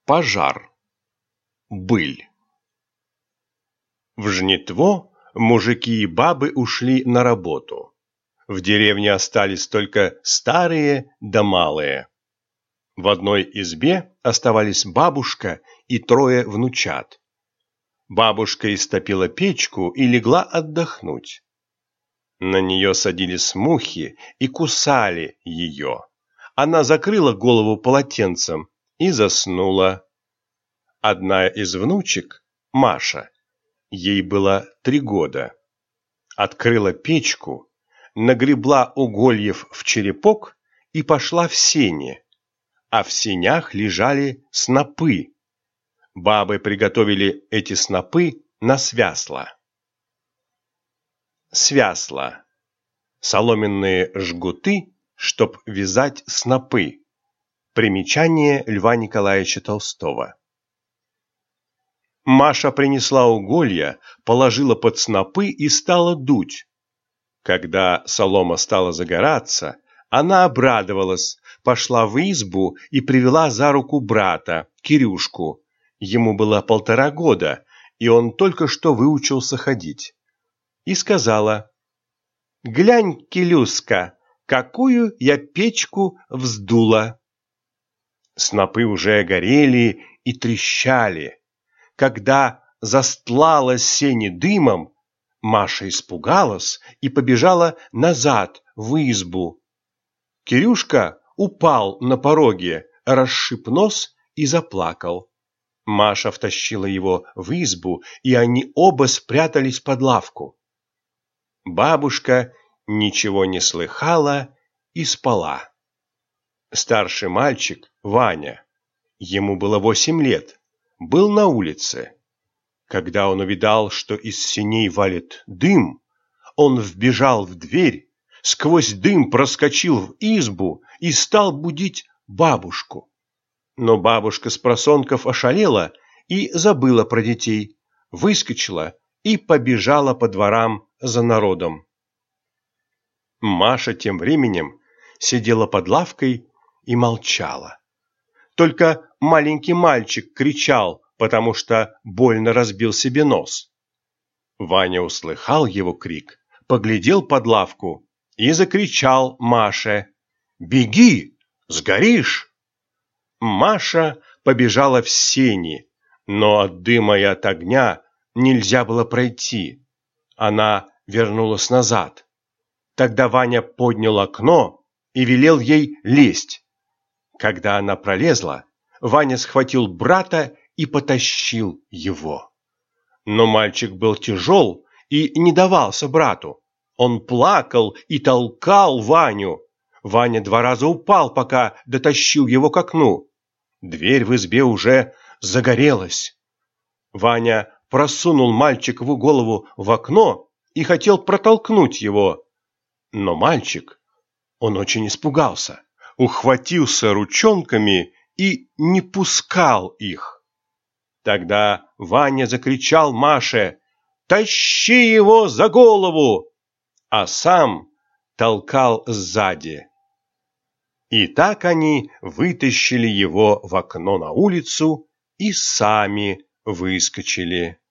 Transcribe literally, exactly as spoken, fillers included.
Пожар. Быль. В жнитво мужики и бабы ушли на работу. В деревне остались только старые да малые. В одной избе оставались бабушка и трое внучат. Бабушка истопила печку и легла отдохнуть. На нее садились мухи и кусали ее. Она закрыла голову полотенцем и заснула. Одна из внучек, Маша, ей было три года, открыла печку, нагребла угольев в черепок и пошла в сени, а в сенях лежали снопы. Бабы приготовили эти снопы на свясла. Свясла. Соломенные жгуты, чтоб вязать снопы. Примечание Льва Николаевича Толстого. Маша принесла уголья, положила под снопы и стала дуть. Когда солома стала загораться, она обрадовалась, пошла в избу и привела за руку брата, Кирюшку. Ему было полтора года, и он только что выучился ходить. И сказала: «Глянь, Килюска, какую я печку вздула!» Снопы уже горели и трещали. Когда застлала сени дымом, Маша испугалась и побежала назад в избу. Кирюшка упал на пороге, расшиб нос и заплакал. Маша втащила его в избу, и они оба спрятались под лавку. Бабушка ничего не слыхала и спала. Старший мальчик, Ваня, ему было восемь лет, был на улице. Когда он увидал, что из сеней валит дым, он вбежал в дверь, сквозь дым проскочил в избу и стал будить бабушку. Но бабушка спросонков ошалела и забыла про детей, выскочила и побежала по дворам за народом. Маша тем временем сидела под лавкой и молчала. Только маленький мальчик кричал, потому что больно разбил себе нос. Ваня услыхал его крик, поглядел под лавку и закричал Маше: «Беги, сгоришь!» Маша побежала в сени, но от дыма и от огня нельзя было пройти. Она вернулась назад. Тогда Ваня поднял окно и велел ей лезть. Когда она пролезла, Ваня схватил брата и потащил его. Но мальчик был тяжел и не давался брату. Он плакал и толкал Ваню. Ваня два раза упал, пока дотащил его к окну. Дверь в избе уже загорелась. Ваня просунул мальчикову голову в окно и хотел протолкнуть его. Но мальчик, он очень испугался, ухватился ручонками и не пускал их. Тогда Ваня закричал Маше: «Тащи его за голову!» а сам толкал сзади. И так они вытащили его в окно на улицу и сами выскочили.